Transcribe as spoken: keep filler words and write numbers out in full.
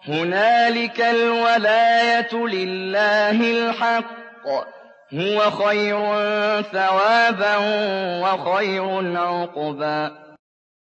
هُنَالِكَ الْوَلَايَةُ لِلَّهِ الْحَقِّ ۚ هُوَ خَيْرٌ ثَوَابًا وَخَيْرٌ عُقْبًا.